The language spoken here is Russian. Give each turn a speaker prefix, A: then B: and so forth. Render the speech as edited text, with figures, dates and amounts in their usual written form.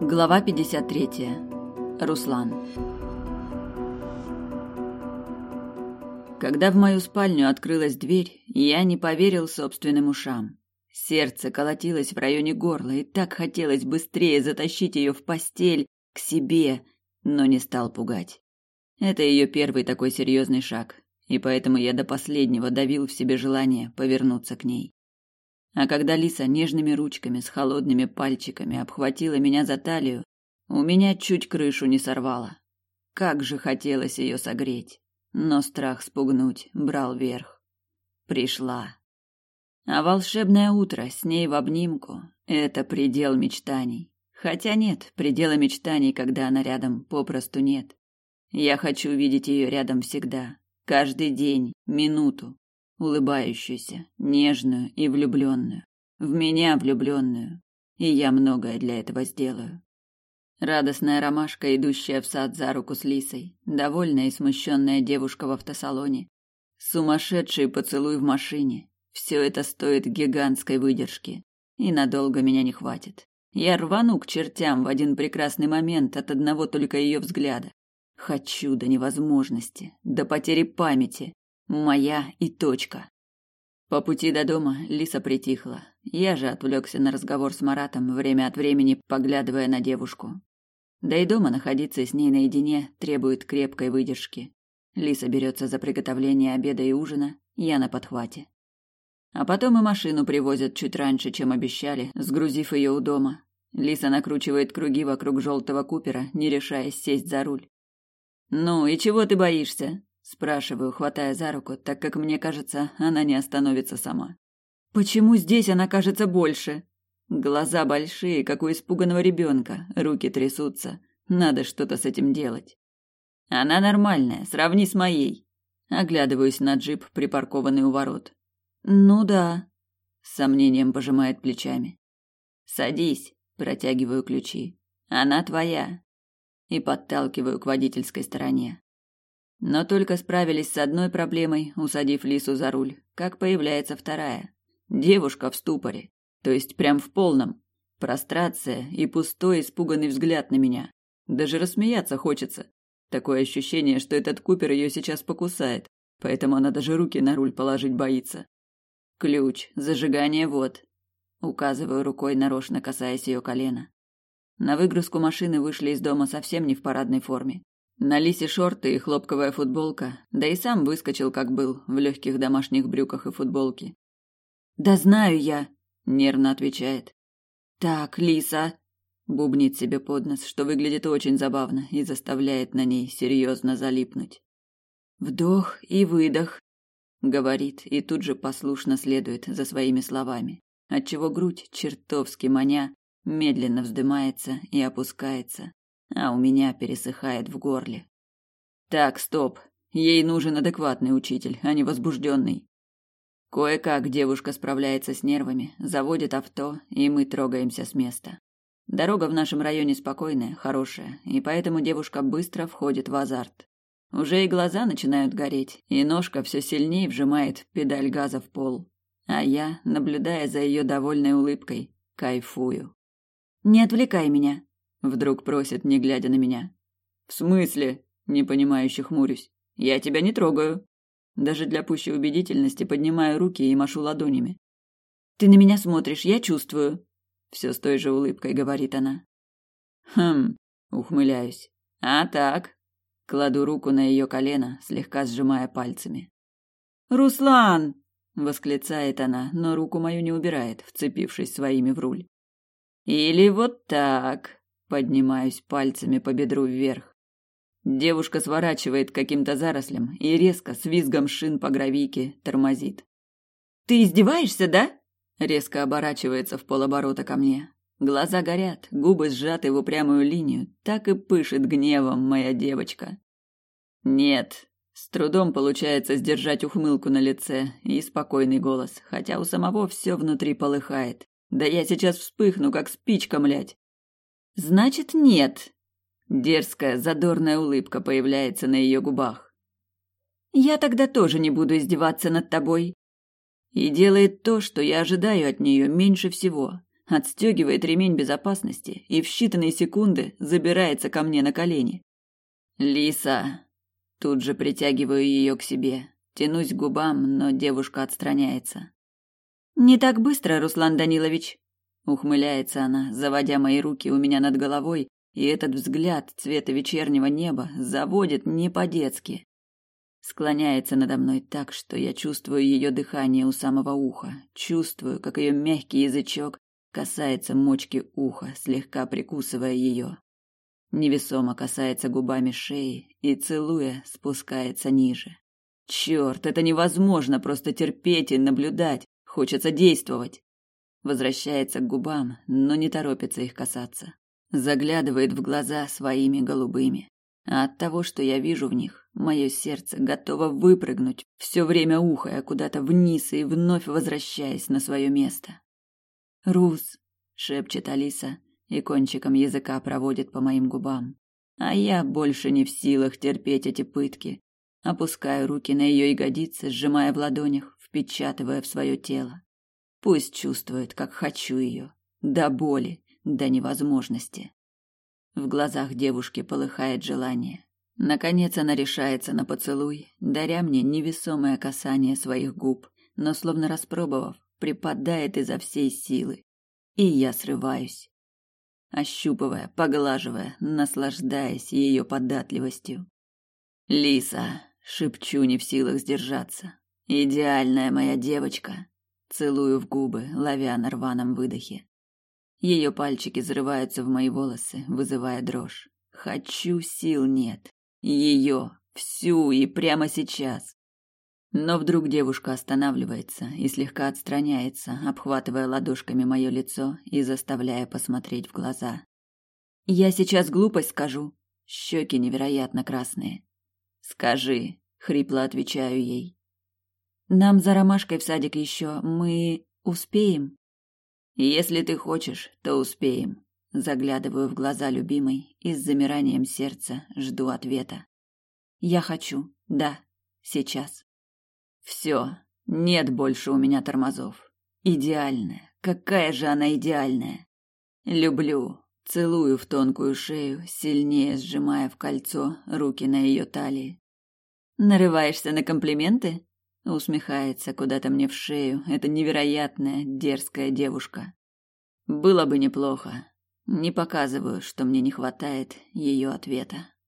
A: Глава 53. Руслан. Когда в мою спальню открылась дверь, я не поверил собственным ушам. Сердце колотилось в районе горла, и так хотелось быстрее затащить ее в постель, к себе, но не стал пугать. Это ее первый такой серьезный шаг, и поэтому я до последнего давил в себе желание повернуться к ней. А когда Лиса нежными ручками с холодными пальчиками обхватила меня за талию, у меня чуть крышу не сорвало. Как же хотелось ее согреть, но страх спугнуть брал верх. Пришла. А волшебное утро с ней в обнимку — это предел мечтаний. Хотя нет, предела мечтаний, когда она рядом, попросту нет. Я хочу видеть ее рядом всегда, каждый день, минуту. Улыбающуюся, нежную и влюбленную. В меня влюбленную. И я многое для этого сделаю. Радостная ромашка, идущая в сад за руку с Лисой, довольная и смущенная девушка в автосалоне, сумасшедший поцелуй в машине. Все это стоит гигантской выдержки. И надолго меня не хватит. Я рвану к чертям в один прекрасный момент от одного только ее взгляда. Хочу до невозможности, до потери памяти. Моя и точка. По пути до дома Лиса притихла. Я же отвлекся на разговор с Маратом, время от времени поглядывая на девушку. Да и дома находиться с ней наедине требует крепкой выдержки. Лиса берется за приготовление обеда и ужина, я на подхвате. А потом и машину привозят чуть раньше, чем обещали, сгрузив ее у дома. Лиса накручивает круги вокруг желтого купера, не решаясь сесть за руль. «Ну и чего ты боишься?» Спрашиваю, хватая за руку, так как мне кажется, она не остановится сама. Почему здесь она кажется больше? Глаза большие, как у испуганного ребенка, руки трясутся. Надо что-то с этим делать. Она нормальная, сравни с моей. Оглядываюсь на джип, припаркованный у ворот. Ну да, с сомнением пожимает плечами. Садись, протягиваю ключи. Она твоя. И подталкиваю к водительской стороне. Но только справились с одной проблемой, усадив Лису за руль, как появляется вторая. Девушка в ступоре, то есть прям в полном. Прострация и пустой испуганный взгляд на меня. Даже рассмеяться хочется. Такое ощущение, что этот Купер ее сейчас покусает, поэтому она даже руки на руль положить боится. Ключ, зажигание вот. Указываю рукой, нарочно касаясь ее колена. На выгрузку машины вышли из дома совсем не в парадной форме. На Лисе шорты и хлопковая футболка, да и сам выскочил, как был, в легких домашних брюках и футболке. «Да знаю я», — нервно отвечает. «Так, Лиса», — бубнит себе под нос, что выглядит очень забавно и заставляет на ней серьезно залипнуть. «Вдох и выдох», — говорит, и тут же послушно следует за своими словами, отчего грудь, чертовски маня, медленно вздымается и опускается. А у меня пересыхает в горле. Так, стоп. Ей нужен адекватный учитель, а не возбужденный. Кое-как девушка справляется с нервами, заводит авто, и мы трогаемся с места. Дорога в нашем районе спокойная, хорошая, и поэтому девушка быстро входит в азарт. Уже и глаза начинают гореть, и ножка все сильнее вжимает педаль газа в пол. А я, наблюдая за ее довольной улыбкой, кайфую. «Не отвлекай меня», — вдруг просит, не глядя на меня. «В смысле?» — непонимающе хмурюсь. «Я тебя не трогаю». Даже для пущей убедительности поднимаю руки и машу ладонями. «Ты на меня смотришь, я чувствую», — все с той же улыбкой говорит она. «Хм», — ухмыляюсь. «А так?» — кладу руку на ее колено, слегка сжимая пальцами. «Руслан!» — восклицает она, но руку мою не убирает, вцепившись своими в руль. «Или вот так», — поднимаюсь пальцами по бедру вверх. Девушка сворачивает к каким-то зарослям и резко, с визгом шин по гравийке, тормозит. «Ты издеваешься, да?» — резко оборачивается в полоборота ко мне. Глаза горят, губы сжаты в упрямую линию, так и пышет гневом моя девочка. «Нет», — с трудом получается сдержать ухмылку на лице и спокойный голос, хотя у самого все внутри полыхает. Да я сейчас вспыхну, как спичка, млять. «Значит, нет». Дерзкая, задорная улыбка появляется на ее губах. «Я тогда тоже не буду издеваться над тобой». И делает то, что я ожидаю от нее меньше всего. отстегивает ремень безопасности и в считанные секунды забирается ко мне на колени. «Лиса!» Тут же притягиваю ее к себе, тянусь к губам, но девушка отстраняется. «Не так быстро, Руслан Данилович!» Ухмыляется она, заводя мои руки у меня над головой, и этот взгляд цвета вечернего неба заводит не по-детски. Склоняется надо мной так, что я чувствую ее дыхание у самого уха, чувствую, как ее мягкий язычок касается мочки уха, слегка прикусывая ее. Невесомо касается губами шеи и, целуя, спускается ниже. Черт, это невозможно просто терпеть и наблюдать, хочется действовать. Возвращается к губам, но не торопится их касаться. Заглядывает в глаза своими голубыми. А от того, что я вижу в них, мое сердце готово выпрыгнуть, все время ухая куда-то вниз и вновь возвращаясь на свое место. «Рус», — шепчет Алиса и кончиком языка проводит по моим губам. А я больше не в силах терпеть эти пытки. Опускаю руки на ее ягодицы, сжимая в ладонях, впечатывая в свое тело. Пусть чувствует, как хочу ее, до боли, до невозможности. В глазах девушки полыхает желание. Наконец она решается на поцелуй, даря мне невесомое касание своих губ, но, словно распробовав, припадает изо всей силы. И я срываюсь, ощупывая, поглаживая, наслаждаясь ее податливостью. «Лиса!» — шепчу, не в силах сдержаться. «Идеальная моя девочка!» Целую в губы, ловя на рваном выдохе. Ее пальчики зарываются в мои волосы, вызывая дрожь. Хочу, сил нет. Ее, всю и прямо сейчас. Но вдруг девушка останавливается и слегка отстраняется, обхватывая ладошками мое лицо и заставляя посмотреть в глаза. «Я сейчас глупость скажу». Щеки невероятно красные. «Скажи», — хрипло отвечаю ей. «Нам за ромашкой в садик еще. Мы успеем?» «Если ты хочешь, то успеем». Заглядываю в глаза любимой и с замиранием сердца жду ответа. «Я хочу. Да. Сейчас». Все. Нет больше у меня тормозов. Идеальная. Какая же она идеальная. Люблю. Целую в тонкую шею, сильнее сжимая в кольцо руки на ее талии. «Нарываешься на комплименты?» Усмехается куда-то мне в шею эта невероятная, дерзкая девушка. Было бы неплохо. Не показываю, что мне не хватает ее ответа.